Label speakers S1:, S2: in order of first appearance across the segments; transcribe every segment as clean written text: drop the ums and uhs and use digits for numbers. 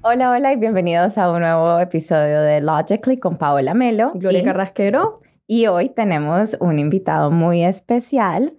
S1: Hola, hola y bienvenidos a un nuevo episodio de Logically con Paola Melo.
S2: Gloria Carrasquero.
S1: Y hoy tenemos un invitado muy especial.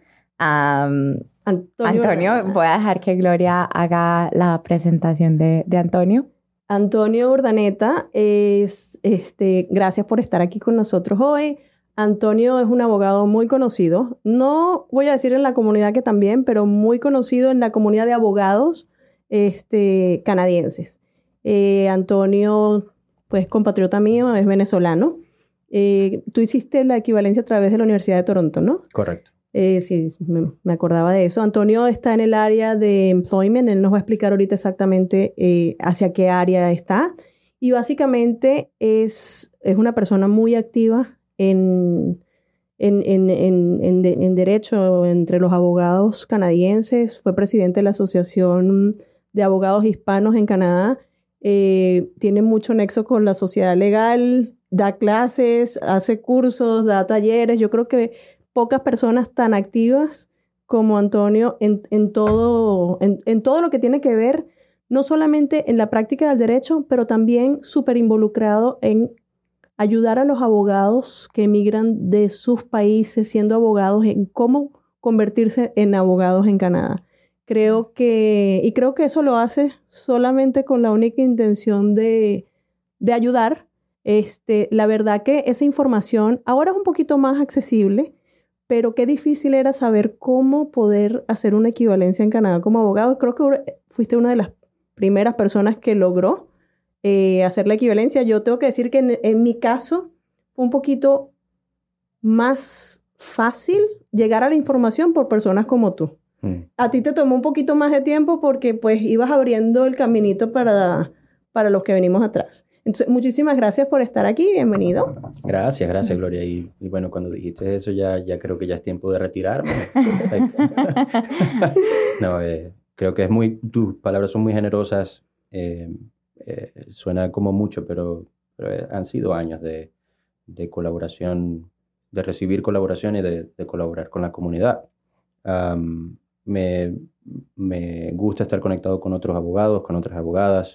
S1: Antonio, voy a dejar que Gloria haga la presentación de Antonio.
S2: Antonio Urdaneta gracias por estar aquí con nosotros hoy. Antonio es un abogado muy conocido, no voy a decir en la comunidad que también, pero muy conocido en la comunidad de abogados canadienses. Antonio, pues compatriota mío, es venezolano. Tú hiciste la equivalencia a través de la Universidad de Toronto, ¿no?
S3: Correcto.
S2: Sí, me acordaba de eso. Antonio está en el área de employment. Él nos va a explicar ahorita exactamente hacia qué área está. Y básicamente es una persona muy activa en derecho entre los abogados canadienses. Fue presidente de la Asociación de Abogados Hispanos en Canadá. Tiene mucho nexo con la sociedad legal, da clases, hace cursos, da talleres. Yo creo que pocas personas tan activas como Antonio en todo lo que tiene que ver, no solamente en la práctica del derecho, pero también súper involucrado en ayudar a los abogados que emigran de sus países siendo abogados en cómo convertirse en abogados en Canadá. Creo que eso lo hace solamente con la única intención de ayudar. La verdad que esa información ahora es un poquito más accesible, pero qué difícil era saber cómo poder hacer una equivalencia en Canadá como abogado. Creo que fuiste una de las primeras personas que logró hacer la equivalencia. Yo tengo que decir que en mi caso fue un poquito más fácil llegar a la información por personas como tú. A ti te tomó un poquito más de tiempo porque pues ibas abriendo el caminito para los que venimos atrás. Entonces, muchísimas gracias por estar aquí. Bienvenido.
S3: Gracias, Gloria. Y bueno, cuando dijiste eso, ya creo que ya es tiempo de retirarme. No, creo que tus palabras son muy generosas. Suena como mucho, pero han sido años de colaboración, de recibir colaboración y de colaborar con la comunidad. Me gusta estar conectado con otros abogados, con otras abogadas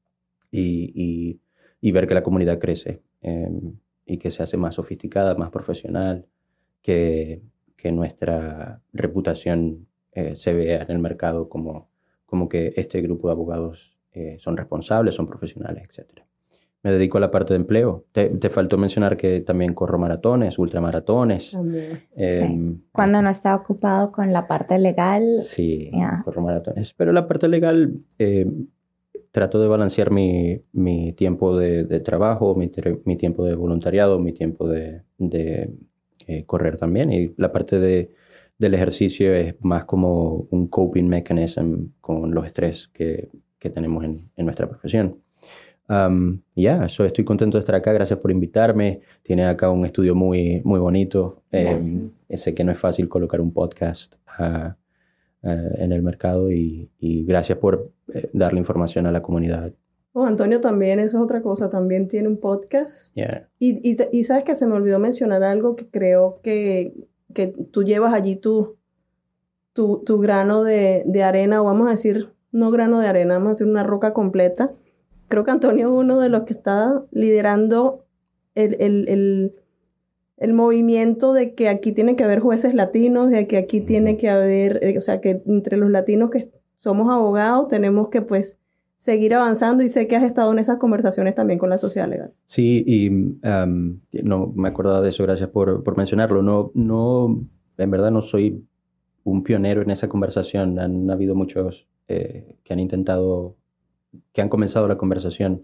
S3: y ver que la comunidad crece y que se hace más sofisticada, más profesional, que nuestra reputación se vea en el mercado como que este grupo de abogados son responsables, son profesionales, etc. Me dedico a la parte de empleo. Te faltó mencionar que también corro maratones, ultramaratones.
S2: También.
S1: Sí. Cuando no está ocupado con la parte legal.
S3: Sí, corro maratones. Pero la parte legal, trato de balancear mi tiempo de trabajo, mi tiempo de voluntariado, mi tiempo de correr también. Y la parte del ejercicio es más como un coping mechanism con los estrés que tenemos en nuestra profesión. So estoy contento de estar acá. Gracias por invitarme. Tiene acá un estudio muy, muy bonito. Sé que no es fácil colocar un podcast en el mercado y gracias por darle información a la comunidad.
S2: Antonio también, eso es otra cosa, también tiene un podcast.
S3: Yeah.
S2: Y sabes que se me olvidó mencionar algo que creo que tú llevas allí tu grano de arena, o vamos a decir, no grano de arena, vamos a decir una roca completa. Creo que Antonio es uno de los que está liderando el movimiento de que aquí tiene que haber jueces latinos, de que aquí tiene que haber, o sea, que entre los latinos que somos abogados tenemos que pues seguir avanzando, y sé que has estado en esas conversaciones también con la sociedad legal.
S3: Sí, y no me acordaba de eso, gracias por mencionarlo. No, en verdad no soy un pionero en esa conversación. Han habido muchos que han comenzado la conversación,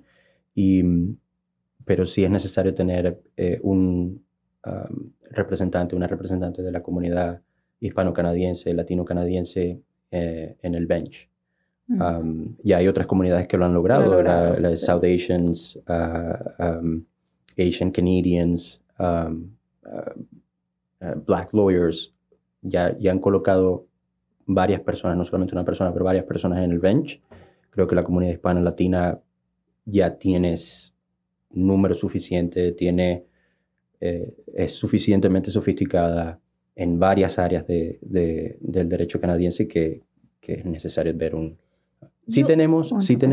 S3: pero sí es necesario tener una representante de la comunidad hispano-canadiense, latino-canadiense en el bench. Y hay otras comunidades que lo han logrado, la South Asians, Asian Canadians, Black Lawyers, ya han colocado varias personas, no solamente una persona, pero varias personas en el bench. Creo que la comunidad hispana latina ya tienes número suficiente, es suficientemente sofisticada en varias áreas del derecho canadiense que es necesario ver Sí tenemos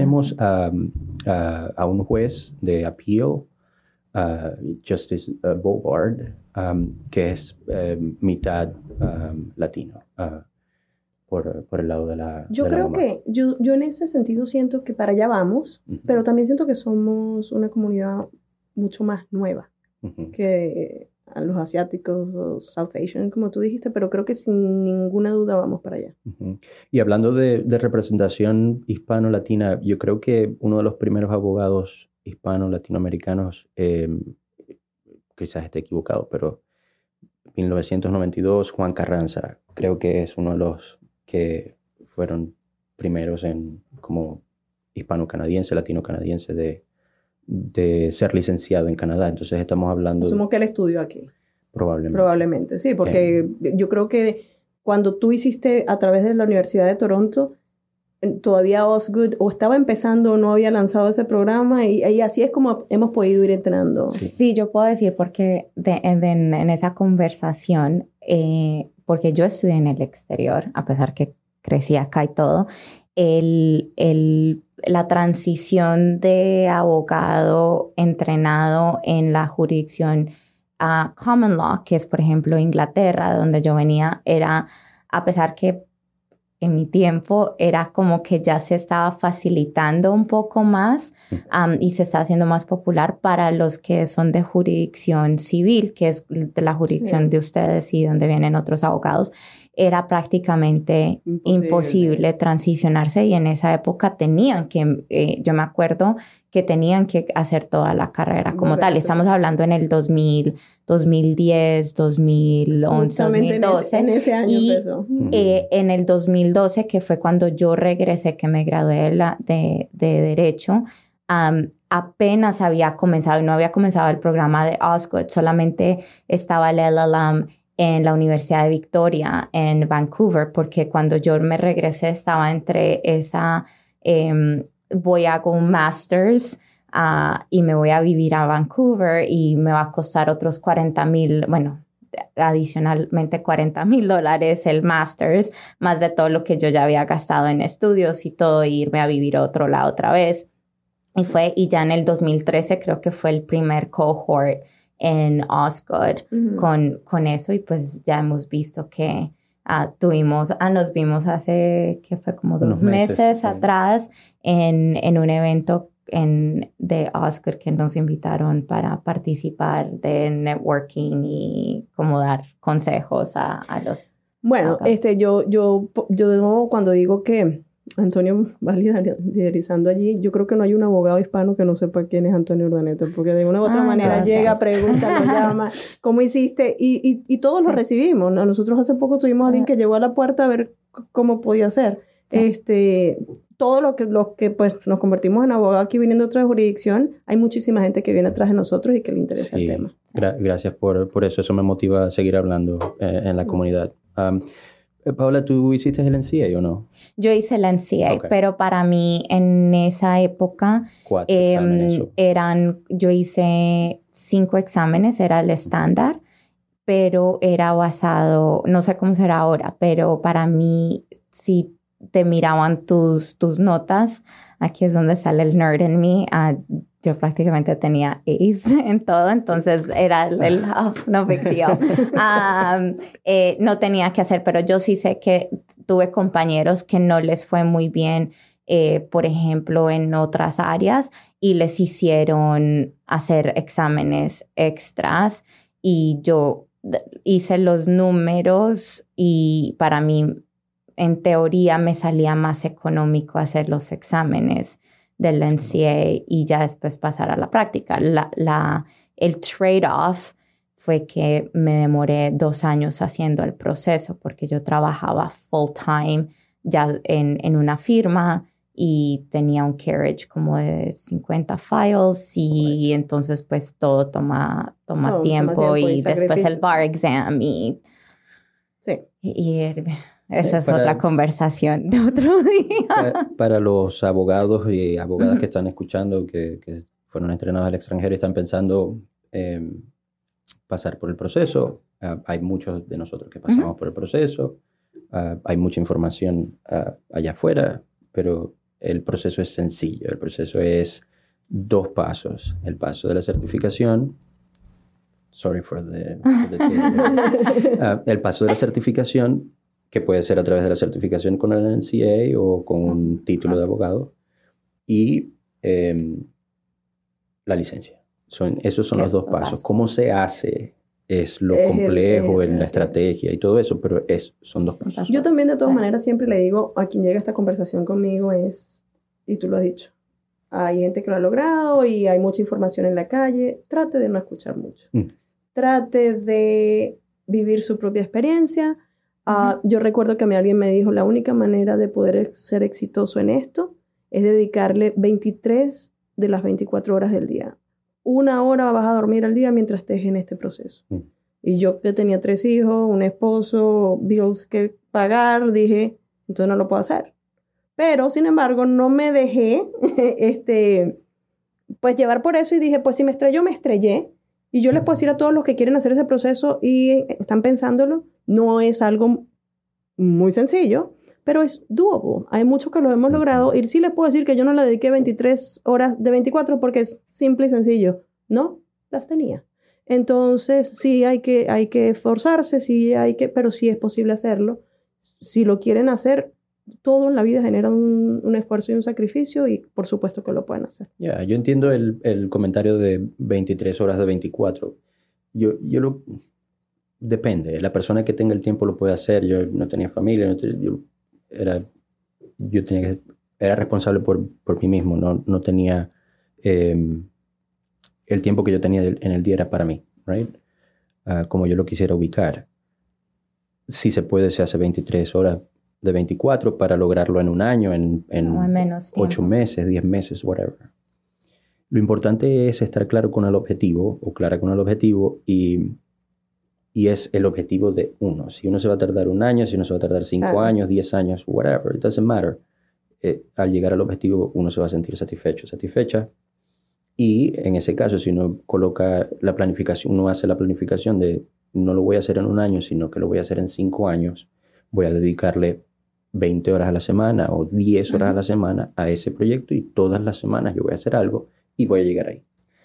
S3: a un juez de appeal, Justice Bogard, que es mitad latino, por el lado de la
S2: Yo
S3: de la
S2: creo
S3: mamá.
S2: que, yo en ese sentido siento que para allá vamos, pero también siento que somos una comunidad mucho más nueva que a los asiáticos o South Asian, como tú dijiste, pero creo que sin ninguna duda vamos para allá.
S3: Y hablando de representación hispano-latina, yo creo que uno de los primeros abogados hispano-latinoamericanos, quizás esté equivocado, pero 1992, Juan Carranza, creo que es uno de los que fueron primeros como hispano-canadiense, latino-canadiense de ser licenciado en Canadá. Entonces estamos hablando...
S2: Asumo que él estudió aquí.
S3: Probablemente.
S2: Sí, porque yo creo que cuando tú hiciste a través de la Universidad de Toronto, todavía Osgood o estaba empezando o no había lanzado ese programa y así es como hemos podido ir entrenando.
S1: Sí, yo puedo decir porque en esa conversación, porque yo estudié en el exterior, a pesar que crecí acá y todo, la transición de abogado entrenado en la jurisdicción common law, que es por ejemplo Inglaterra, donde yo venía, era, a pesar que en mi tiempo era como que ya se estaba facilitando un poco más y se está haciendo más popular para los que son de jurisdicción civil, que es de la jurisdicción de ustedes y donde vienen otros abogados. Era prácticamente imposible transicionarse y en esa época tenían que, yo me acuerdo que tenían que hacer toda la carrera como tal. Estamos hablando en el 2000, 2010, 2011,
S2: justamente
S1: 2012.
S2: En ese año
S1: y,
S2: empezó.
S1: En el 2012, que fue cuando yo regresé, que me gradué de Derecho, apenas había comenzado, y no había comenzado el programa de Osgood, solamente estaba el LLM en la Universidad de Victoria en Vancouver, porque cuando yo me regresé estaba entre esa, voy a hacer un master's y me voy a vivir a Vancouver y me va a costar otros 40,000, bueno, adicionalmente $40,000 el master's, más de todo lo que yo ya había gastado en estudios y todo, e irme a vivir a otro lado otra vez. Y ya en el 2013 creo que fue el primer cohort en Osgood con eso, y pues ya hemos visto que nos vimos hace, que fue como 2 meses atrás en un evento de Osgood que nos invitaron para participar de networking y como dar consejos a los...
S2: Bueno, yo de nuevo cuando digo que Antonio va liderizando allí, yo creo que no hay un abogado hispano que no sepa quién es Antonio Urdaneta, porque de una u otra manera llega, pregunta, nos llama, ¿cómo hiciste? Y todos lo recibimos, ¿no? Nosotros hace poco tuvimos a alguien que llegó a la puerta a ver cómo podía ser. Todo lo que pues nos convertimos en abogados aquí viniendo de otra jurisdicción, hay muchísima gente que viene atrás de nosotros y que le interesa el tema.
S3: Gracias por eso me motiva a seguir hablando en la comunidad. Paola, ¿tú hiciste el NCA o no?
S1: Yo hice el NCA, pero para mí en esa época yo hice 5 exámenes, era el estándar, pero era basado, no sé cómo será ahora, pero para mí si te miraban tus notas, aquí es donde sale el nerd en mí, yo prácticamente tenía A's en todo, entonces era no big deal. No tenía que hacer, pero yo sí sé que tuve compañeros que no les fue muy bien, por ejemplo, en otras áreas y les hicieron hacer exámenes extras y yo hice los números y para mí, en teoría, me salía más económico hacer los exámenes del NCA y ya después pasar a la práctica. El trade-off fue que me demoré 2 años haciendo el proceso porque yo trabajaba full time ya en una firma y tenía un carriage como de 50 files y entonces pues todo toma tiempo y después el bar exam y esa es otra conversación de otro día.
S3: Para los abogados y abogadas que están escuchando, que fueron entrenados al extranjero y están pensando pasar por el proceso, hay muchos de nosotros que pasamos por el proceso, hay mucha información allá afuera, pero el proceso es sencillo. El proceso es 2 pasos. El paso de la certificación. Sorry for the el paso de la certificación, que puede ser a través de la certificación con el NCA o con un título de abogado, y la licencia. Esos son los 2 pasos. ¿Cómo se hace? Es lo complejo en la estrategia y todo eso, pero son 2 pasos.
S2: Yo también, de todas maneras, siempre le digo a quien llega a esta conversación conmigo y tú lo has dicho, hay gente que lo ha logrado y hay mucha información en la calle, trate de no escuchar mucho. Trate de vivir su propia experiencia. Yo recuerdo que a mí alguien me dijo, la única manera de poder ser exitoso en esto es dedicarle 23 de las 24 horas del día. 1 hora vas a dormir al día mientras estés en este proceso. Y yo que tenía 3 hijos, un esposo, bills que pagar, dije, entonces no lo puedo hacer. Pero, sin embargo, no me dejé pues llevar por eso y dije, pues si me estrelló, me estrellé. Y yo les puedo decir a todos los que quieren hacer ese proceso y están pensándolo, no es algo muy sencillo, pero es doable. Hay muchos que lo hemos logrado y sí les puedo decir que yo no le dediqué 23 horas de 24 porque es simple y sencillo. No, las tenía. Entonces, sí hay que esforzarse, pero sí es posible hacerlo. Si lo quieren hacer, todo en la vida genera un esfuerzo y un sacrificio y por supuesto que lo pueden hacer.
S3: Yo entiendo el comentario de 23 horas de 24. Depende. La persona que tenga el tiempo lo puede hacer. Yo no tenía familia, era responsable por mí mismo. No tenía... el tiempo que yo tenía en el día era para mí, right? Como yo lo quisiera ubicar. Si se puede, se hace 23 horas de 24 para lograrlo en un año, en
S1: menos
S3: 8 meses, 10 meses, whatever. Lo importante es estar claro con el objetivo o clara con el objetivo y es el objetivo de uno. Si uno se va a tardar 1 año, si uno se va a tardar 5 años, 10 años, whatever, it doesn't matter. Al llegar al objetivo uno se va a sentir satisfecha. Y en ese caso, si uno coloca la planificación, uno hace la planificación de no lo voy a hacer en 1 año, sino que lo voy a hacer en 5 años, voy a dedicarle 20 horas a la semana o 10 horas a la semana a ese proyecto y todas las semanas yo voy a hacer algo y voy a llegar ahí.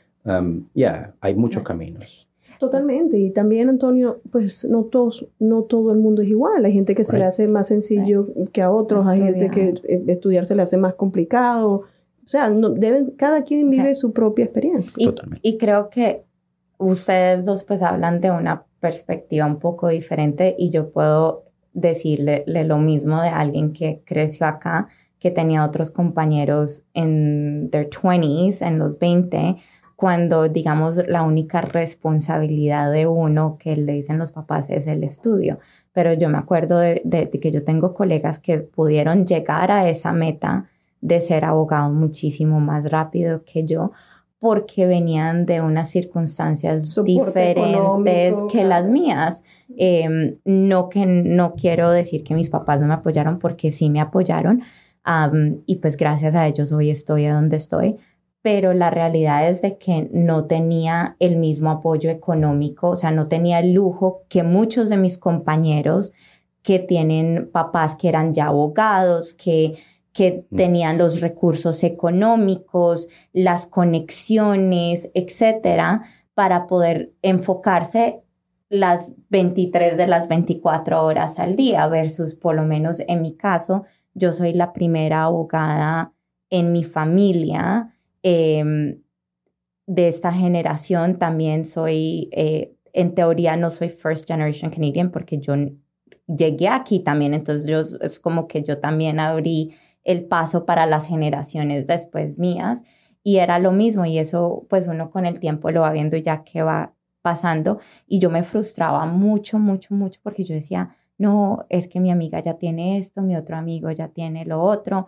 S3: Hay muchos caminos.
S2: Totalmente. Y también, Antonio, pues no todo el mundo es igual. Hay gente que se le hace más sencillo que a otros. Hay gente que estudiar se le hace más complicado. O sea, cada quien vive su propia experiencia.
S1: Y creo que ustedes 2 pues hablan de una perspectiva un poco diferente y yo puedo decirle lo mismo de alguien que creció acá, que tenía otros compañeros en their 20s, en los 20, cuando, digamos, la única responsabilidad de uno que le dicen los papás es el estudio. Pero yo me acuerdo de que yo tengo colegas que pudieron llegar a esa meta de ser abogado muchísimo más rápido que yo, porque venían de unas circunstancias diferentes que las mías. No quiero decir que mis papás no me apoyaron, porque sí me apoyaron. Y pues gracias a ellos hoy estoy a donde estoy. Pero la realidad es de que no tenía el mismo apoyo económico, o sea, no tenía el lujo que muchos de mis compañeros que tienen papás que eran ya abogados, que tenían los recursos económicos, las conexiones, etcétera, para poder enfocarse las 23 de las 24 horas al día, versus, por lo menos en mi caso, yo soy la primera abogada en mi familia de esta generación. También soy, en teoría no soy first generation Canadian porque yo llegué aquí también, entonces es como que yo también abrí el paso para las generaciones después mías, y era lo mismo, y eso pues uno con el tiempo lo va viendo ya que va pasando, y yo me frustraba mucho porque yo decía, no, es que mi amiga ya tiene esto, mi otro amigo ya tiene lo otro,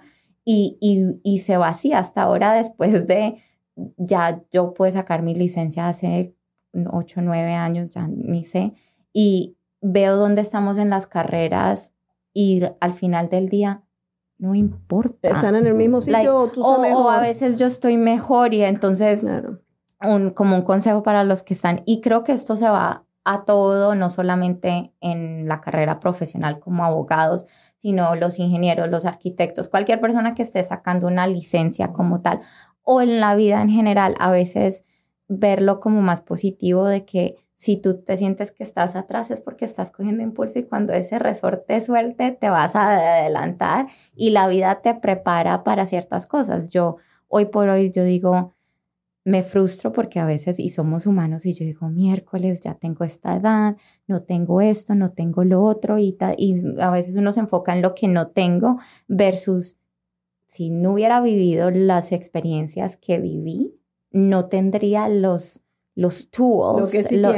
S1: y se va así hasta ahora, después de, ya yo pude sacar mi licencia hace 8 o 9 años, ya ni sé, y veo dónde estamos en las carreras, y al final del día no importa.
S2: Están en el mismo sitio o tú estás mejor.
S1: O a veces yo estoy mejor, y entonces claro. Como un consejo para los que están, y creo que esto se va a todo, no solamente en la carrera profesional como abogados, sino los ingenieros, los arquitectos, cualquier persona que esté sacando una licencia como tal, o en la vida en general, a veces verlo como más positivo de que si tú te sientes que estás atrás es porque estás cogiendo impulso y cuando ese resorte suelte te vas a adelantar y la vida te prepara para ciertas cosas. Yo, hoy por hoy, yo digo, me frustro porque a veces, y somos humanos, y yo digo, miércoles, ya tengo esta edad, no tengo esto, no tengo lo otro, y a veces uno se enfoca en lo que no tengo versus si no hubiera vivido las experiencias que viví, no tendría los tools,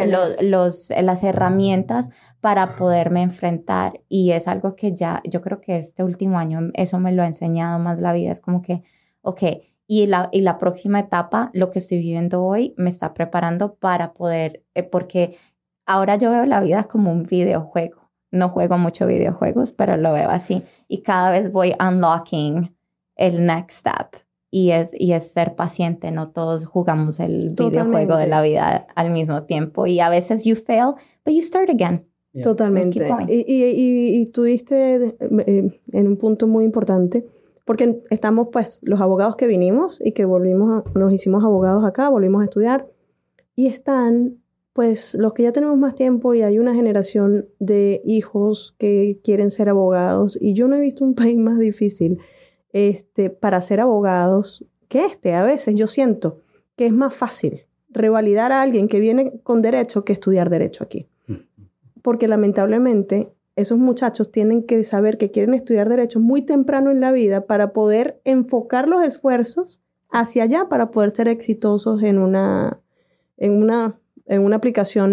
S1: las herramientas para poderme enfrentar. Y es algo que ya, yo creo que este último año eso me lo ha enseñado más la vida. Es como que, ok, y la próxima etapa, lo que estoy viviendo hoy, me está preparando para poder, porque ahora yo veo la vida como un videojuego. No juego mucho videojuegos, pero lo veo así. Y cada vez voy unlocking el next step. Y es ser paciente, no todos jugamos el videojuego de la vida al mismo tiempo. Y a veces you fail, but you start again.
S2: Yeah. Totalmente. Y tú diste en un punto muy importante, porque estamos pues los abogados que vinimos y que nos hicimos abogados acá, volvimos a estudiar, y están pues los que ya tenemos más tiempo y hay una generación de hijos que quieren ser abogados, y yo no he visto un país más difícil para ser abogados que a veces yo siento que es más fácil revalidar a alguien que viene con derecho que estudiar derecho aquí. Porque lamentablemente esos muchachos tienen que saber que quieren estudiar derecho muy temprano en la vida para poder enfocar los esfuerzos hacia allá para poder ser exitosos en una aplicación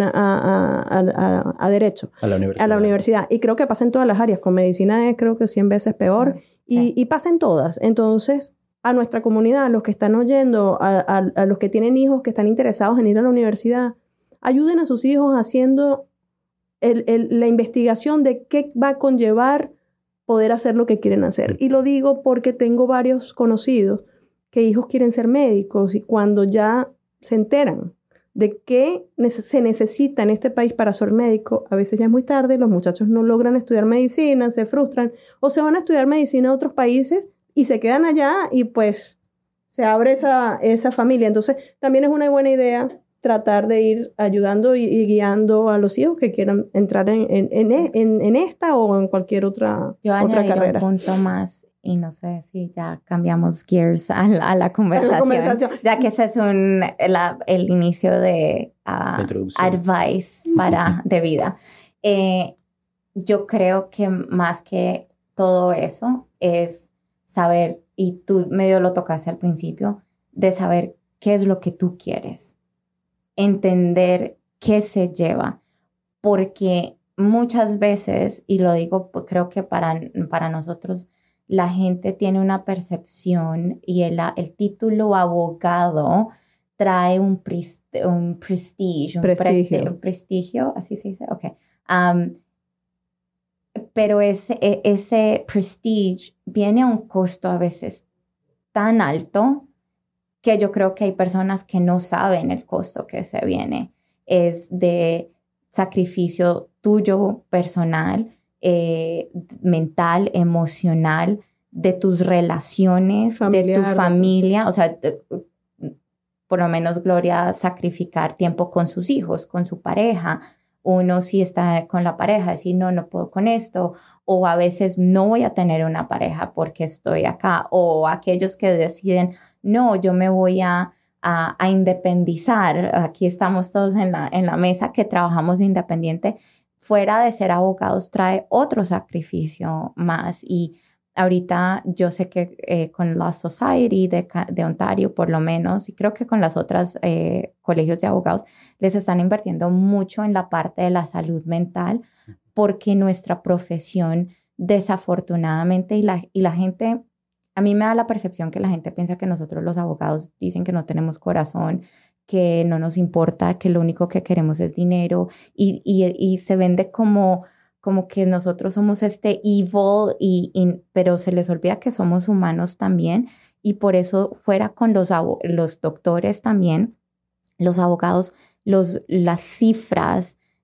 S2: a derecho. A la universidad. Y creo que pasa en todas las áreas. Con medicina es creo que 100 veces peor. Sí. Y pasa en todas. Entonces, a nuestra comunidad, a los que están oyendo, a los que tienen hijos que están interesados en ir a la universidad, ayuden a sus hijos haciendo la investigación de qué va a conllevar poder hacer lo que quieren hacer. Y lo digo porque tengo varios conocidos que hijos quieren ser médicos y cuando ya se enteran de qué se necesita en este país para ser médico, a veces ya es muy tarde, los muchachos no logran estudiar medicina, se frustran, o se van a estudiar medicina a otros países y se quedan allá y pues se abre esa familia. Entonces, también es una buena idea tratar de ir ayudando y guiando a los hijos que quieran entrar en esta o en cualquier otra carrera.
S1: Yo añadiré un punto más. Y no sé si ya cambiamos gears a la conversación, ya que ese es el inicio de advice de vida. Yo creo que más que todo eso es saber, y tú medio lo tocaste al principio, de saber qué es lo que tú quieres. Entender qué se lleva. Porque muchas veces, y lo digo creo que para nosotros, la gente tiene una percepción y el título abogado trae un prestigio, así se dice, okay. Pero ese prestige viene a un costo a veces tan alto que yo creo que hay personas que no saben el costo que se viene. Es de sacrificio tuyo personal, mental, emocional, de tus relaciones, familiar, de tu familia, o sea, por lo menos Gloria sacrificar tiempo con sus hijos, con su pareja. Uno sí está con la pareja, decir no puedo con esto, o a veces no voy a tener una pareja porque estoy acá, o aquellos que deciden, no, yo me voy a independizar. Aquí estamos todos en la mesa que trabajamos independiente. Fuera de ser abogados trae otro sacrificio más. Y ahorita yo sé que con la Society de Ontario, por lo menos, y creo que con las otras colegios de abogados, les están invirtiendo mucho en la parte de la salud mental, porque nuestra profesión, desafortunadamente, y la gente, a mí me da la percepción que la gente piensa que nosotros los abogados dicen que no tenemos corazón, que no nos importa, que lo único que queremos es dinero, y se vende como que nosotros somos evil, pero se les olvida que somos humanos también, y por eso fuera con los doctores también, los abogados, las cifras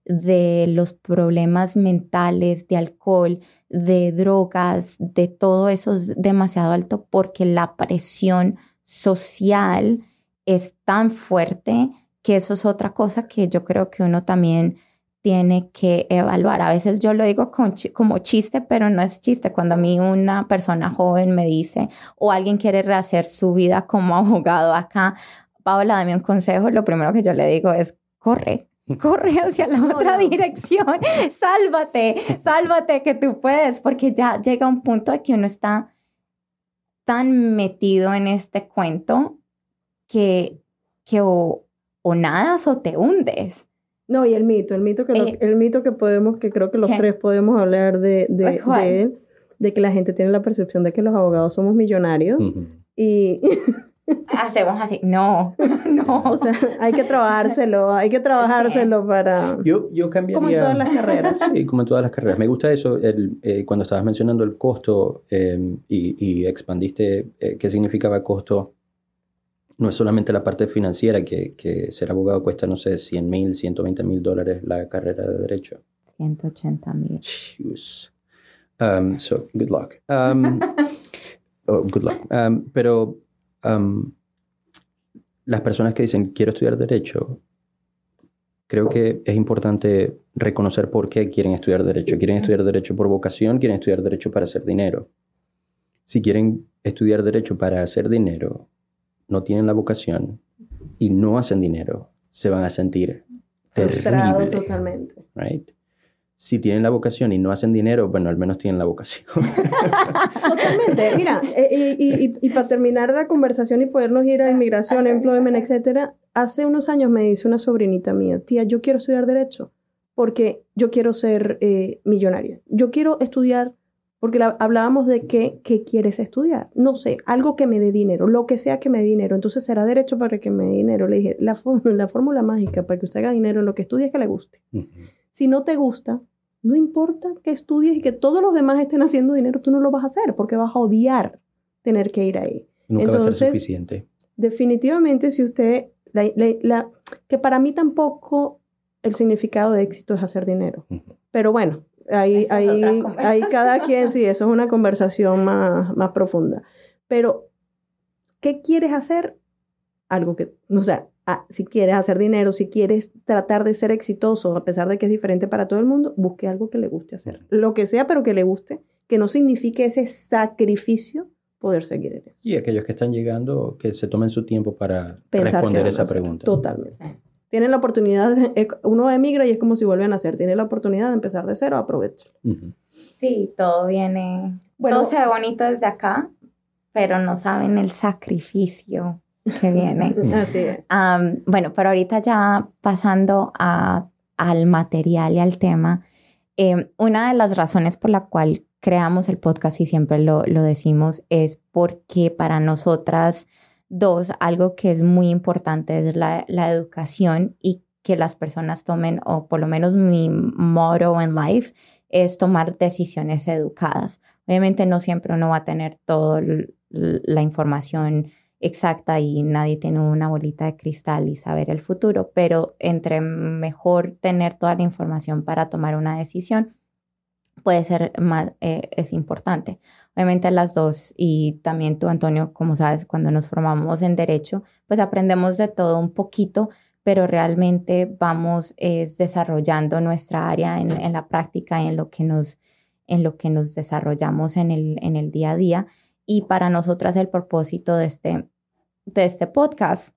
S1: de los problemas mentales, de alcohol, de drogas, de todo eso es demasiado alto porque la presión social es tan fuerte que eso es otra cosa que yo creo que uno también tiene que evaluar. A veces yo lo digo como chiste, pero no es chiste. Cuando a mí una persona joven me dice o alguien quiere rehacer su vida como abogado acá, Paola, dame un consejo, lo primero que yo le digo es corre hacia la otra dirección, sálvate que tú puedes, porque ya llega un punto de que uno está tan metido en este cuento que o nadas o te hundes.
S2: No, y el mito que podemos, que creo que los tres podemos hablar de él, de que la gente tiene la percepción de que los abogados somos millonarios y...
S1: Hacemos así, no.
S2: O sea, hay que trabajárselo para...
S3: Yo cambiaría...
S2: Como en todas las carreras.
S3: Sí, como en todas las carreras. Me gusta eso, cuando estabas mencionando el costo y expandiste qué significaba costo. No es solamente la parte financiera, que ser abogado cuesta, no sé, $100,000, $120,000 la carrera de Derecho.
S1: 180,000.
S3: So, good luck. Good luck. Pero las personas que dicen, quiero estudiar Derecho, creo que es importante reconocer por qué quieren estudiar Derecho. ¿Quieren estudiar Derecho por vocación? ¿Quieren estudiar Derecho para hacer dinero? Si quieren estudiar Derecho para hacer dinero, no tienen la vocación y no hacen dinero, se van a sentir
S2: frustrados totalmente.
S3: Right? Si tienen la vocación y no hacen dinero, bueno, al menos tienen la vocación.
S2: Totalmente. Mira, y para terminar la conversación y podernos ir a inmigración, employment, etcétera, hace unos años me dice una sobrinita mía, tía, yo quiero estudiar Derecho porque yo quiero ser millonaria. Yo quiero estudiar porque hablábamos de qué quieres estudiar. No sé, algo que me dé dinero, lo que sea que me dé dinero. Entonces, ¿será Derecho para que me dé dinero? Le dije, la fórmula mágica para que usted haga dinero en lo que estudie es que le guste. Si no te gusta, no importa que estudies y que todos los demás estén haciendo dinero, tú no lo vas a hacer porque vas a odiar tener que ir ahí.
S3: Nunca va a ser suficiente.
S2: Definitivamente, si usted... que para mí tampoco el significado de éxito es hacer dinero. Pero bueno, ahí cada quien, sí, eso es una conversación más profunda. Pero, ¿qué quieres hacer? Algo que, o sea, si quieres hacer dinero, si quieres tratar de ser exitoso, a pesar de que es diferente para todo el mundo, busque algo que le guste hacer. Lo que sea, pero que le guste, que no signifique ese sacrificio poder seguir en eso.
S3: Y aquellos que están llegando, que se tomen su tiempo para responder esa pregunta.
S2: Totalmente. Sí. Tienen la oportunidad, uno emigra y es como si vuelven a nacer. Tienen la oportunidad de empezar de cero, aprovechalo.
S1: Sí, todo viene, todo se ve bonito desde acá, pero no saben el sacrificio que viene.
S2: Así es.
S1: Bueno, pero ahorita ya pasando al material y al tema, una de las razones por la cual creamos el podcast y siempre lo decimos es porque para nosotras dos, algo que es muy importante es la educación y que las personas tomen, o por lo menos mi motto en life, es tomar decisiones educadas. Obviamente no siempre uno va a tener toda la información exacta y nadie tiene una bolita de cristal y saber el futuro, pero entre mejor tener toda la información para tomar una decisión, puede ser más, es importante. Obviamente las dos, y también tú, Antonio, como sabes, cuando nos formamos en Derecho, pues aprendemos de todo un poquito, pero realmente vamos desarrollando nuestra área en la práctica y en lo que nos desarrollamos en el día a día. Y para nosotras el propósito de este podcast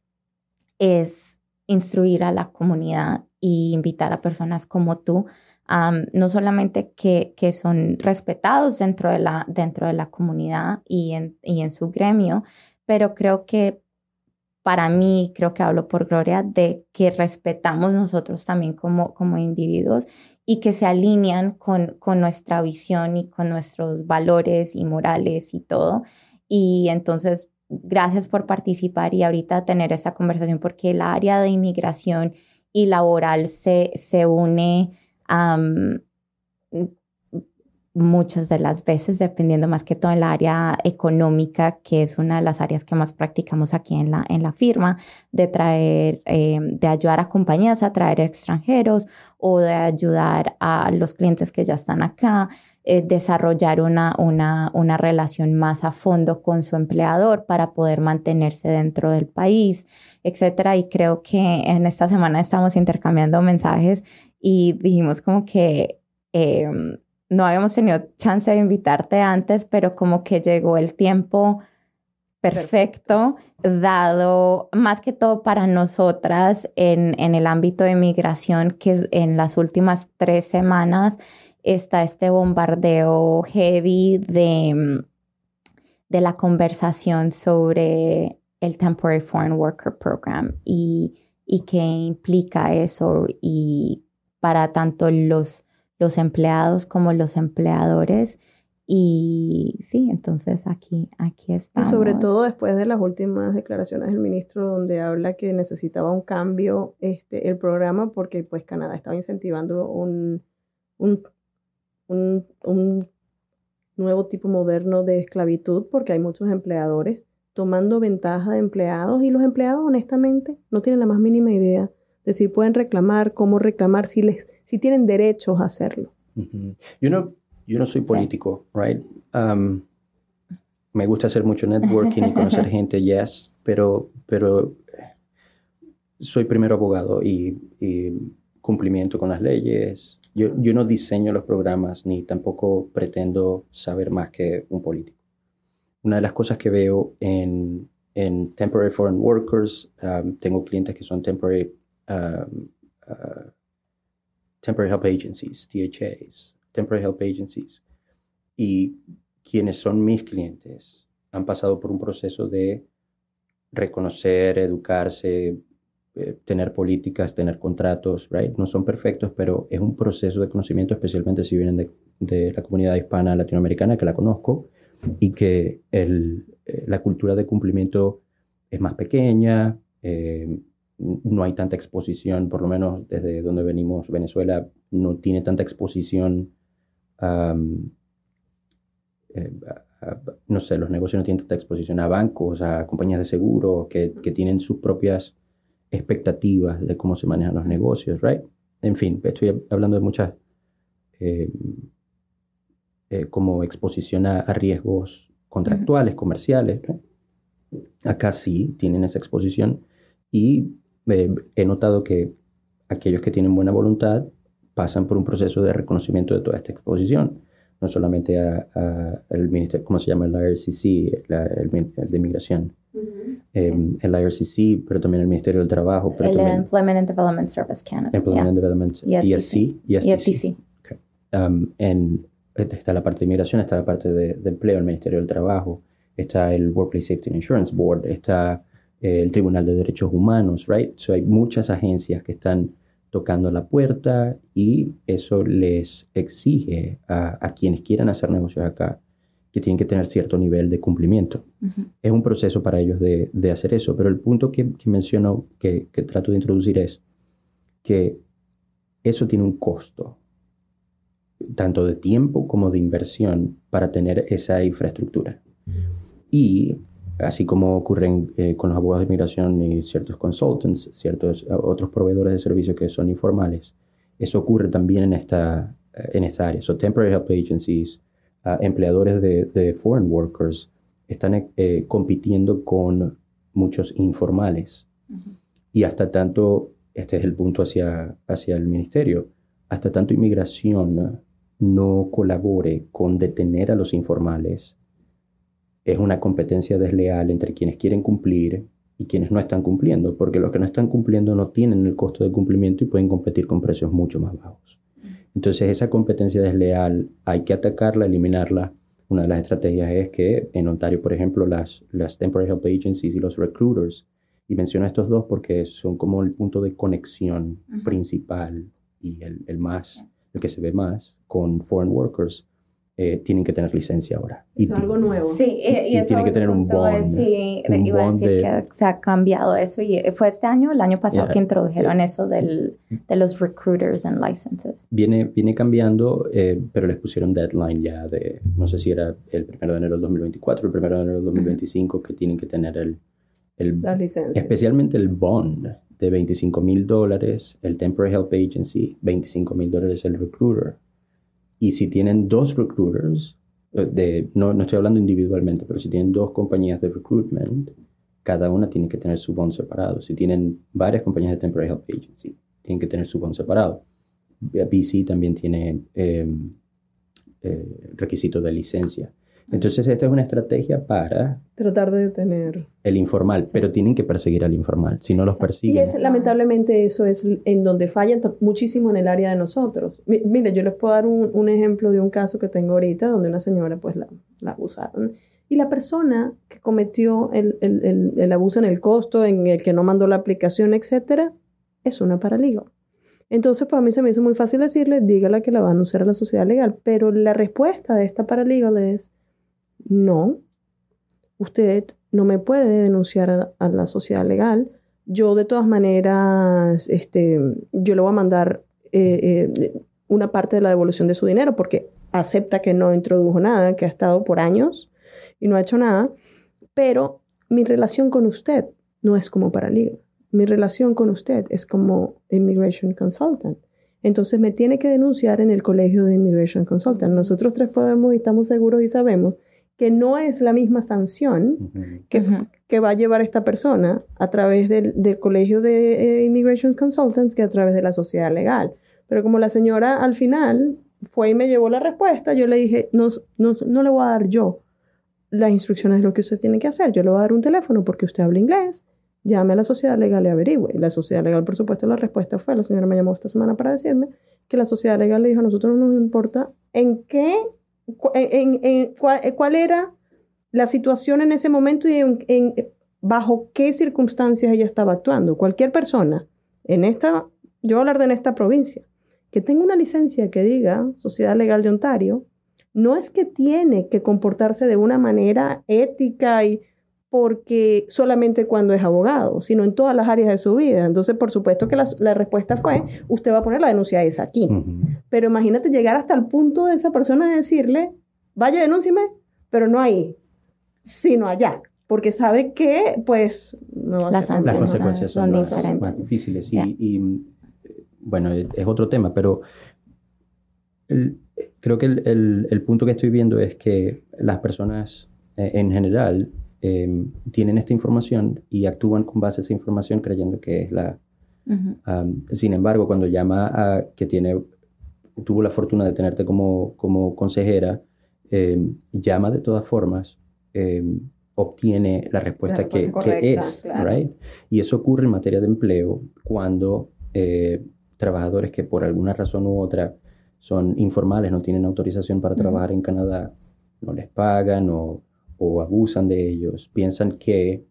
S1: es instruir a la comunidad y invitar a personas como tú, no solamente que son respetados dentro de la comunidad y en su gremio, pero creo que para mí, creo que hablo por Gloria, de que respetamos nosotros también como individuos y que se alinean con nuestra visión y con nuestros valores y morales y todo. Y entonces, gracias por participar y ahorita tener esa conversación, porque el área de inmigración y laboral se une muchas de las veces, dependiendo más que todo en la área económica, que es una de las áreas que más practicamos aquí en la firma, de traer, de ayudar a compañías a traer extranjeros o de ayudar a los clientes que ya están acá, desarrollar una relación más a fondo con su empleador para poder mantenerse dentro del país, etcétera. Y creo que en esta semana estamos intercambiando mensajes y dijimos como que no habíamos tenido chance de invitarte antes, pero como que llegó el tiempo perfecto, dado más que todo para nosotras en el ámbito de migración, que en las últimas 3 semanas está este bombardeo heavy de la conversación sobre el Temporary Foreign Worker Program y qué implica eso y para tanto los empleados como los empleadores. Y sí, entonces aquí estamos.
S2: Y sobre todo después de las últimas declaraciones del ministro donde habla que necesitaba un cambio el programa porque pues Canadá estaba incentivando un nuevo tipo moderno de esclavitud porque hay muchos empleadores tomando ventaja de empleados y los empleados honestamente no tienen la más mínima idea de si pueden reclamar, cómo reclamar, si tienen derechos a hacerlo.
S3: Uh-huh. Yo no soy político, right? Me gusta hacer mucho networking y conocer gente, yes, pero soy primero abogado y cumplimiento con las leyes. Yo no diseño los programas ni tampoco pretendo saber más que un político. Una de las cosas que veo en Temporary Foreign Workers, tengo clientes que son Temporary Help Agencies, THAs, Temporary Help Agencies, y quienes son mis clientes han pasado por un proceso de reconocer, educarse, tener políticas, tener contratos, right? No son perfectos, pero es un proceso de conocimiento, especialmente si vienen de la comunidad hispana latinoamericana, que la conozco, y que la cultura de cumplimiento es más pequeña, no hay tanta exposición, por lo menos desde donde venimos, Venezuela no tiene tanta exposición, no sé, los negocios no tienen tanta exposición a bancos, a compañías de seguro que tienen sus propias expectativas de cómo se manejan los negocios, right? En fin, estoy hablando de muchas como exposición a riesgos contractuales, comerciales, ¿no? Acá sí tienen esa exposición y he notado que aquellos que tienen buena voluntad pasan por un proceso de reconocimiento de toda esta exposición, no solamente al ministerio, ¿cómo se llama? El IRCC, el de Inmigración, el IRCC, pero también el Ministerio del Trabajo. Pero
S1: el
S3: también
S1: Employment and Development Service Canada.
S3: Employment and Development, ESTC. Okay. Está la parte de inmigración, está la parte de empleo, el Ministerio del Trabajo, está el Workplace Safety and Insurance Board, está el Tribunal de Derechos Humanos, right? So hay muchas agencias que están tocando la puerta y eso les exige a quienes quieran hacer negocios acá que tienen que tener cierto nivel de cumplimiento. Es un proceso para ellos de hacer eso, pero el punto que menciono, que trato de introducir es que eso tiene un costo, tanto de tiempo como de inversión para tener esa infraestructura. Y así como ocurren con los abogados de inmigración y ciertos consultants, ciertos otros proveedores de servicios que son informales, eso ocurre también en esta área. So, Temporary Help Agencies, empleadores de foreign workers, están compitiendo con muchos informales. Y hasta tanto, este es el punto hacia el ministerio, hasta tanto inmigración no colabore con detener a los informales, es una competencia desleal entre quienes quieren cumplir y quienes no están cumpliendo, porque los que no están cumpliendo no tienen el costo de cumplimiento y pueden competir con precios mucho más bajos. Entonces esa competencia desleal hay que atacarla, eliminarla. Una de las estrategias es que en Ontario, por ejemplo, las Temporary Help Agencies y los recruiters, y menciono estos dos porque son como el punto de conexión principal y el que se ve más con foreign workers, tienen que tener licencia ahora.
S2: Es algo nuevo.
S1: Sí, y eso
S3: tienen que tener un bond.
S1: Iba a decir que se ha cambiado eso. Y fue este año, el año pasado, que introdujeron eso de los recruiters and licenses.
S3: Viene cambiando, pero les pusieron deadline ya de, no sé si era el 1 de enero del 2024, el 1 de enero del 2025, que tienen que tener
S2: las licencias.
S3: Especialmente el bond de $25,000, el Temporary Help Agency, $25,000 el recruiter. Y si tienen 2 recruiters, no estoy hablando individualmente, pero si tienen 2 compañías de recruitment, cada una tiene que tener su bond separado. Si tienen varias compañías de Temporary Help Agency, tienen que tener su bond separado. BC también tiene requisitos de licencia. Entonces, esta es una estrategia para
S2: tratar de detener
S3: el informal, pero tienen que perseguir al informal. Si no los persiguen...
S2: Y lamentablemente eso es en donde fallan muchísimo en el área de nosotros. Mire, yo les puedo dar un ejemplo de un caso que tengo ahorita donde una señora pues la abusaron. Y la persona que cometió el abuso en el costo, en el que no mandó la aplicación, etcétera, es una paralegal. Entonces, pues a mí se me hizo muy fácil decirle, dígala que la va a anunciar a la sociedad legal. Pero la respuesta de esta paralegal es, no, usted no me puede denunciar a la sociedad legal. Yo de todas maneras, yo le voy a mandar una parte de la devolución de su dinero porque acepta que no introdujo nada, que ha estado por años y no ha hecho nada. Pero mi relación con usted no es como paralegal. Mi relación con usted es como Immigration Consultant. Entonces me tiene que denunciar en el colegio de Immigration Consultant. Nosotros 3 podemos y estamos seguros y sabemos que no es la misma sanción que va a llevar esta persona a través del colegio de Immigration Consultants que a través de la sociedad legal. Pero como la señora al final fue y me llevó la respuesta, yo le dije, no le voy a dar yo las instrucciones de lo que usted tiene que hacer. Yo le voy a dar un teléfono porque usted habla inglés. Llame a la sociedad legal y averigüe. Y la sociedad legal, por supuesto, la respuesta fue, la señora me llamó esta semana para decirme que la sociedad legal le dijo, a nosotros no nos importa cuál era la situación en ese momento y bajo qué circunstancias ella estaba actuando. Cualquier persona yo voy a hablar de esta provincia, que tenga una licencia que diga Sociedad Legal de Ontario, no es que tiene que comportarse de una manera ética y porque solamente cuando es abogado, sino en todas las áreas de su vida. Entonces, por supuesto que la respuesta fue, usted va a poner la denuncia esa aquí. Pero imagínate llegar hasta el punto de esa persona de decirle, vaya, denúncieme, pero no ahí, sino allá. Porque sabe que, pues, no va a
S1: las
S3: consecuencias son
S1: diferentes.
S3: más difíciles. Y, bueno, es otro tema, pero creo que el punto que estoy viendo es que las personas en general tienen esta información y actúan con base a esa información creyendo que es la... sin embargo, cuando llama a que tuvo la fortuna de tenerte como consejera, llama de todas formas, obtiene la respuesta que es, claro. Right? Y eso ocurre en materia de empleo cuando trabajadores que por alguna razón u otra son informales, no tienen autorización para trabajar en Canadá, no les pagan o abusan de ellos, piensan que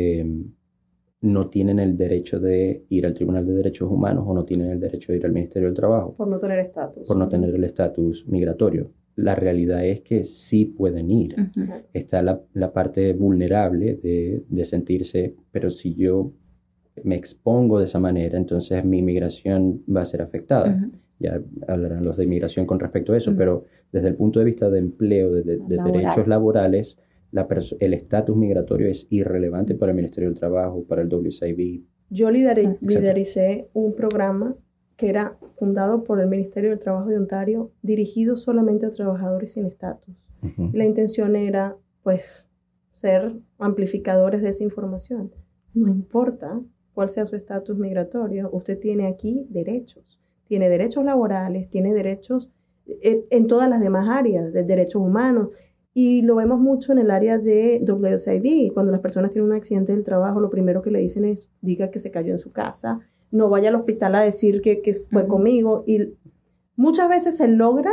S3: no tienen el derecho de ir al Tribunal de Derechos Humanos o no tienen el derecho de ir al Ministerio del Trabajo.
S2: Por no tener estatus.
S3: Por no tener el estatus migratorio. La realidad es que sí pueden ir. Está la parte vulnerable de sentirse, pero si yo me expongo de esa manera, entonces mi inmigración va a ser afectada. Ya hablarán los de inmigración con respecto a eso, pero desde el punto de vista de empleo, de derechos laborales, el estatus migratorio es irrelevante para el Ministerio del Trabajo, para el WSIB.
S2: Yo lidericé un programa que era fundado por el Ministerio del Trabajo de Ontario, dirigido solamente a trabajadores sin estatus. La intención era, pues, ser amplificadores de esa información. No importa cuál sea su estatus migratorio, usted tiene aquí derechos. Tiene derechos laborales, tiene derechos en todas las demás áreas, de derechos humanos. Y lo vemos mucho en el área de WSIB. Cuando las personas tienen un accidente del trabajo, lo primero que le dicen es, diga que se cayó en su casa, no vaya al hospital a decir que fue conmigo. Y muchas veces se logra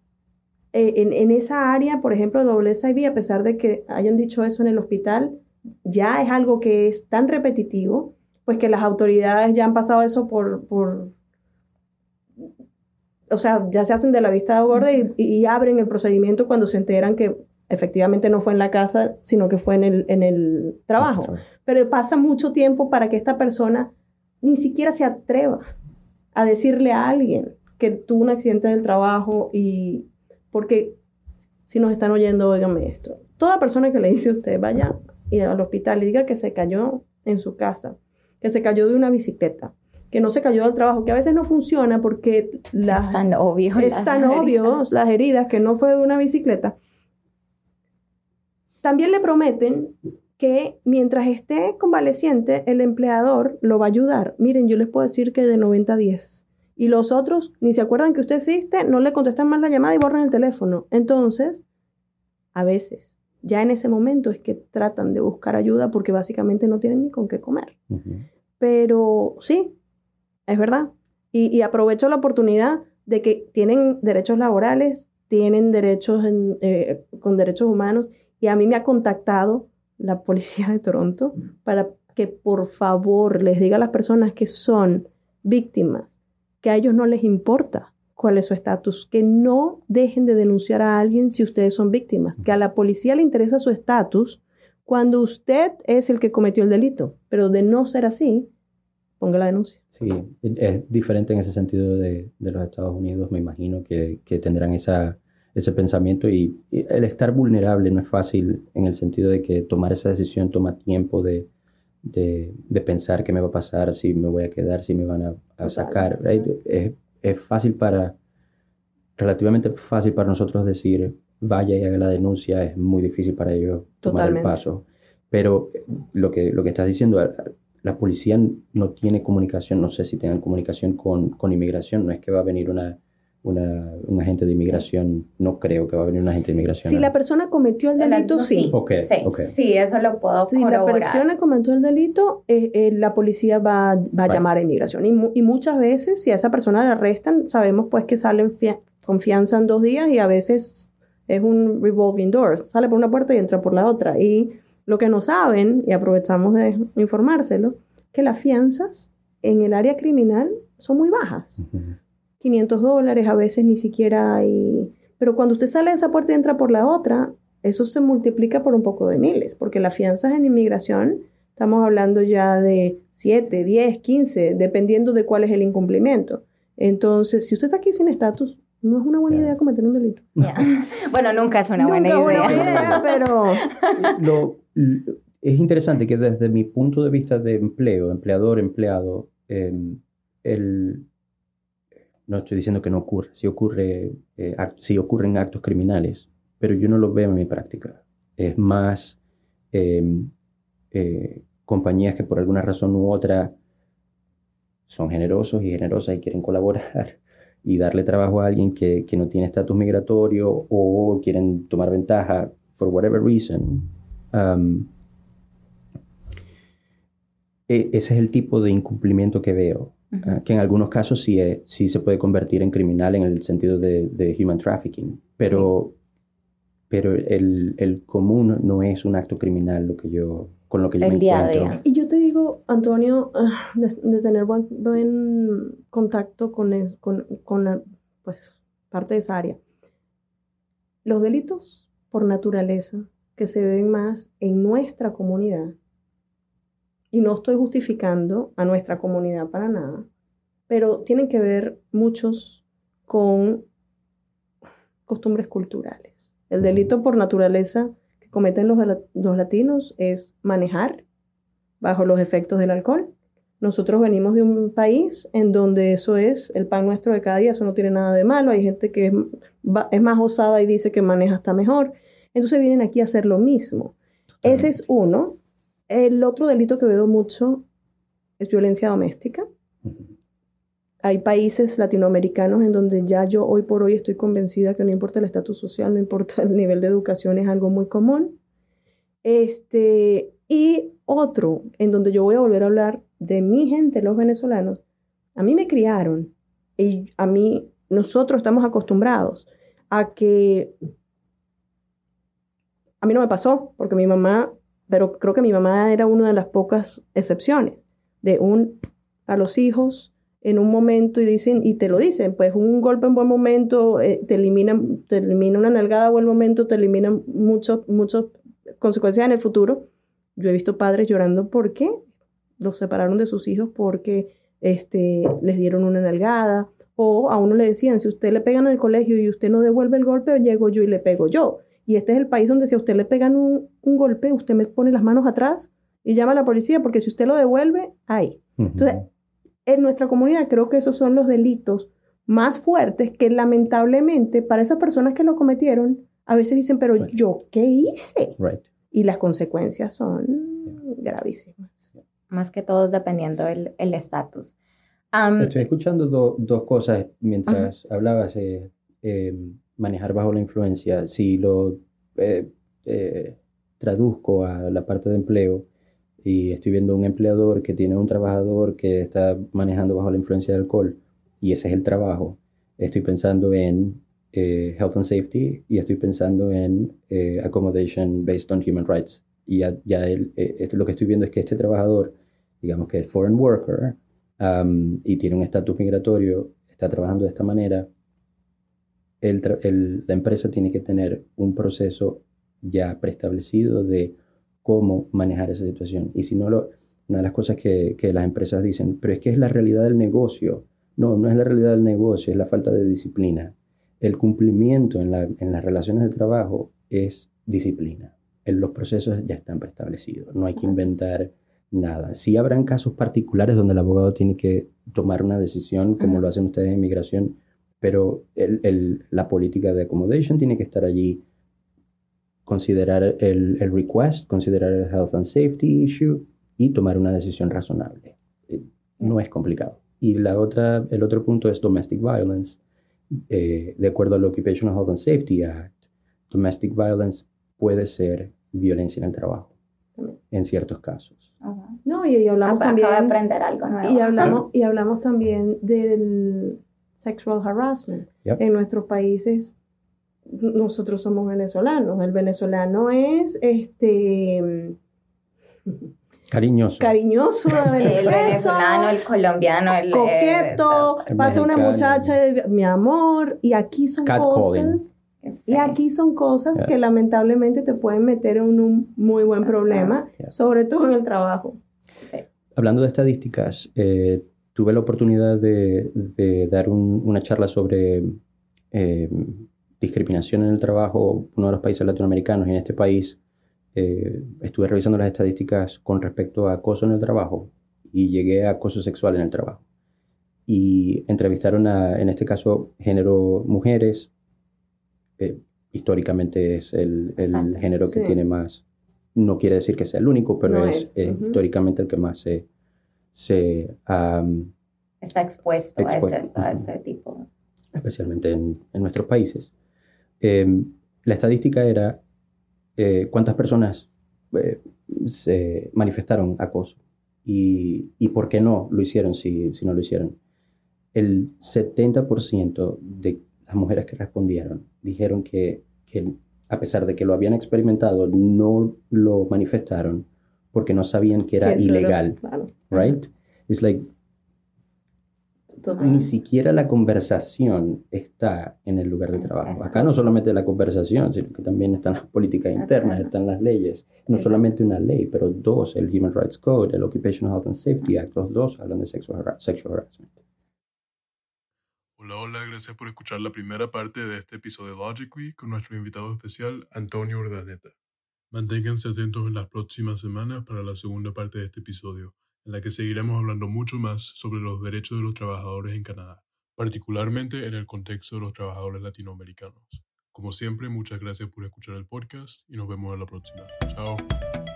S2: en esa área, por ejemplo, de WSIB, a pesar de que hayan dicho eso en el hospital, ya es algo que es tan repetitivo, pues que las autoridades ya han pasado eso o sea, ya se hacen de la vista gorda y abren el procedimiento cuando se enteran que efectivamente no fue en la casa, sino que fue en el trabajo. Pero pasa mucho tiempo para que esta persona ni siquiera se atreva a decirle a alguien que tuvo un accidente del trabajo y porque si nos están oyendo, óigame esto. Toda persona que le dice a usted, vaya al hospital y diga que se cayó en su casa, que se cayó de una bicicleta, que no se cayó del trabajo, que a veces no funciona porque
S1: es tan obvio
S2: las heridas, que no fue de una bicicleta. También le prometen que mientras esté convaleciente, el empleador lo va a ayudar. Miren, yo les puedo decir que de 90 a 10. Y los otros ni se acuerdan que usted existe, no le contestan más la llamada y borran el teléfono. Entonces, a veces, ya en ese momento es que tratan de buscar ayuda porque básicamente no tienen ni con qué comer. Pero sí, es verdad. Y aprovecho la oportunidad de que tienen derechos laborales, tienen derechos con derechos humanos. Y a mí me ha contactado la policía de Toronto para que por favor les diga a las personas que son víctimas que a ellos no les importa cuál es su estatus, que no dejen de denunciar a alguien si ustedes son víctimas, que a la policía le interesa su estatus cuando usted es el que cometió el delito, pero de no ser así, ponga la denuncia.
S3: Sí, es diferente en ese sentido de los Estados Unidos, me imagino que tendrán ese pensamiento y el estar vulnerable no es fácil en el sentido de que tomar esa decisión toma tiempo de pensar qué me va a pasar, si me voy a quedar, si me van a sacar. Es relativamente fácil para nosotros decir vaya y haga la denuncia, es muy difícil para ellos tomar el paso. Pero lo que estás diciendo, la policía no tiene comunicación, no sé si tengan comunicación con inmigración, no es que va a venir un agente de inmigración, no creo que va a venir un agente de inmigración.
S2: Si la persona cometió el delito, sí.
S3: Okay.
S1: Sí, eso lo puedo corroborar. Si la persona cometió el delito,
S2: la policía va a llamar a inmigración. Y muchas veces, si a esa persona la arrestan, sabemos pues que salen con fianza en 2 días y a veces es un revolving door. Sale por una puerta y entra por la otra. Y lo que no saben, y aprovechamos de informárselo, que las fianzas en el área criminal son muy bajas. $500, a veces ni siquiera hay. Pero cuando usted sale de esa puerta y entra por la otra, eso se multiplica por un poco de miles, porque las fianzas en inmigración, estamos hablando ya de 7, 10, 15, dependiendo de cuál es el incumplimiento. Entonces, si usted está aquí sin estatus, no es una buena idea cometer un delito.
S1: Bueno, nunca es una buena idea.
S2: Pero
S3: es interesante que desde mi punto de vista de empleador, empleado, no estoy diciendo que no ocurre, sí ocurren actos criminales, pero yo no lo veo en mi práctica. Es más compañías que por alguna razón u otra son generosos y generosas y quieren colaborar y darle trabajo a alguien que no tiene estatus migratorio o quieren tomar ventaja for whatever reason. Ese es el tipo de incumplimiento que veo. Que en algunos casos sí se puede convertir en criminal en el sentido de human trafficking, pero el común no es un acto criminal con lo que yo me encuentro.
S2: Y yo te digo, Antonio, de tener buen contacto con la parte de esa área. Los delitos por naturaleza que se ven más en nuestra comunidad, y no estoy justificando a nuestra comunidad para nada, pero tienen que ver muchos con costumbres culturales. El delito por naturaleza que cometen los latinos es manejar bajo los efectos del alcohol. Nosotros venimos de un país en donde eso es el pan nuestro de cada día, eso no tiene nada de malo. Hay gente que es más osada y dice que maneja hasta mejor. Entonces vienen aquí a hacer lo mismo. Totalmente. Ese es uno. El otro delito que veo mucho es violencia doméstica. Hay países latinoamericanos en donde ya yo hoy por hoy estoy convencida que no importa el estatus social, no importa el nivel de educación, es algo muy común. Y otro en donde yo voy a volver a hablar de mi gente, los venezolanos. A mí me criaron y nosotros estamos acostumbrados a que a mí no me pasó porque mi mamá, pero creo que mi mamá era una de las pocas excepciones a los hijos en un momento y te lo dicen, pues un golpe en buen momento te elimina una nalgada en buen momento, te elimina muchas consecuencias en el futuro. Yo he visto padres llorando porque los separaron de sus hijos porque les dieron una nalgada, o a uno le decían, si usted le pegan en el colegio y usted no devuelve el golpe, llego yo y le pego yo. Y este es el país donde si a usted le pegan un golpe, usted me pone las manos atrás y llama a la policía, porque si usted lo devuelve, ¡ay! Entonces, en nuestra comunidad creo que esos son los delitos más fuertes que lamentablemente para esas personas que lo cometieron, a veces dicen, pero ¿yo qué hice? Y las consecuencias son gravísimas.
S1: Más que todo dependiendo el estatus.
S3: Estoy escuchando dos cosas mientras hablabas. Manejar bajo la influencia. Si lo traduzco a la parte de empleo y estoy viendo un empleador que tiene un trabajador que está manejando bajo la influencia de alcohol y ese es el trabajo, estoy pensando en health and safety y estoy pensando en accommodation based on human rights. Y lo que estoy viendo es que este trabajador, digamos que es foreign worker y tiene un estatus migratorio, está trabajando de esta manera, la empresa tiene que tener un proceso ya preestablecido de cómo manejar esa situación. Y si no, una de las cosas que las empresas dicen, pero es que es la realidad del negocio. No, no es la realidad del negocio, es la falta de disciplina. El cumplimiento en las relaciones de trabajo es disciplina. Los procesos ya están preestablecidos, no hay que inventar nada. Sí habrán casos particulares donde el abogado tiene que tomar una decisión, como lo hacen ustedes en inmigración, pero la política de accommodation tiene que estar allí, considerar el request, considerar el health and safety issue y tomar una decisión razonable. No es complicado. Y el otro punto es domestic violence. De acuerdo al Occupational Health and Safety Act, domestic violence puede ser violencia en el trabajo, en ciertos casos.
S2: No, y hablamos también...
S1: Acabo de aprender algo nuevo.
S2: Y hablamos también del sexual harassment.
S3: Yep.
S2: En nuestros países, nosotros somos venezolanos. El venezolano es
S3: cariñoso.
S1: El venezolano, el colombiano, el
S2: coqueto, pasa una muchacha, mi amor, y aquí son cosas... Y aquí son cosas que lamentablemente te pueden meter en un muy buen problema, sobre todo en el trabajo.
S1: Sí.
S3: Hablando de estadísticas, tuve la oportunidad de dar una charla sobre discriminación en el trabajo, uno de los países latinoamericanos, y en este país estuve revisando las estadísticas con respecto a acoso en el trabajo y llegué a acoso sexual en el trabajo. Y entrevistaron en este caso, género mujeres. Históricamente es el género que tiene más, no quiere decir que sea el único, pero es históricamente el que más
S1: está expuesto a ese tipo.
S3: Especialmente en nuestros países. La estadística era cuántas personas se manifestaron acoso y por qué no lo hicieron si no lo hicieron. El 70% de las mujeres que respondieron dijeron que a pesar de que lo habían experimentado, no lo manifestaron porque no sabían que era ilegal.
S2: Claro.
S3: Right? It's like, ni siquiera la conversación está en el lugar de trabajo. Acá no solamente la conversación, sino que también están las políticas internas, están las leyes. No solamente una ley, pero dos, el Human Rights Code, el Occupational Health and Safety Act, los dos hablan de sexual harassment.
S4: Hola, gracias por escuchar la primera parte de este episodio de Logically con nuestro invitado especial, Antonio Urdaneta. Manténganse atentos en las próximas semanas para la segunda parte de este episodio, en la que seguiremos hablando mucho más sobre los derechos de los trabajadores en Canadá, particularmente en el contexto de los trabajadores latinoamericanos. Como siempre, muchas gracias por escuchar el podcast y nos vemos en la próxima. Chao.